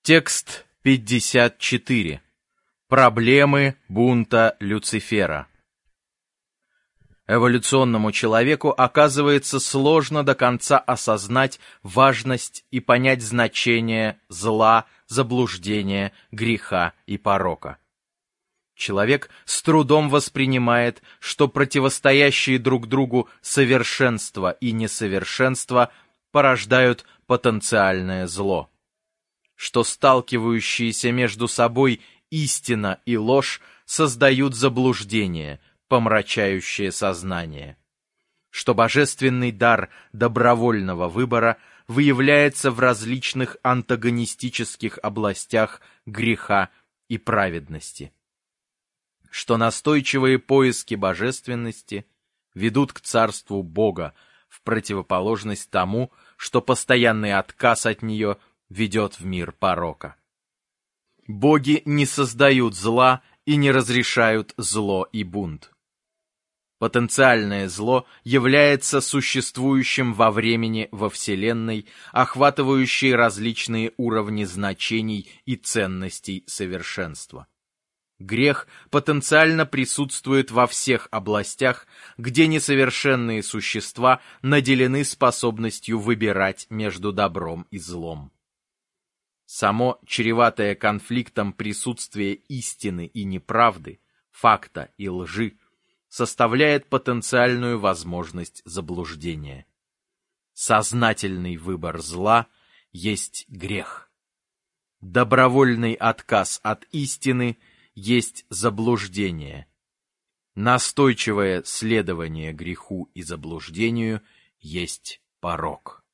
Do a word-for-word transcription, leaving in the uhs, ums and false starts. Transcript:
Текст пятьдесят четыре. Проблемы бунта Люцифера. Эволюционному человеку оказывается сложно до конца осознать важность и понять значение зла, заблуждения, греха и порока. Человек с трудом воспринимает, что противостоящие друг другу совершенство и несовершенство порождают потенциальное зло, что сталкивающиеся между собой истина и ложь создают заблуждение, помрачающее сознание, что божественный дар добровольного выбора выявляется в различных антагонистических областях греха и праведности, что настойчивые поиски божественности ведут к царству Бога в противоположность тому, что постоянный отказ от нее ведет в мир порока. Боги не создают зла и не разрешают зло и бунт. Потенциальное зло является существующим во времени во Вселенной, охватывающей различные уровни значений и ценностей совершенства. Грех потенциально присутствует во всех областях, где несовершенные существа наделены способностью выбирать между добром и злом. Само чреватое конфликтом присутствие истины и неправды, факта и лжи, составляет потенциальную возможность заблуждения. Сознательный выбор зла есть грех. Добровольный отказ от истины есть заблуждение. Настойчивое следование греху и заблуждению есть порок.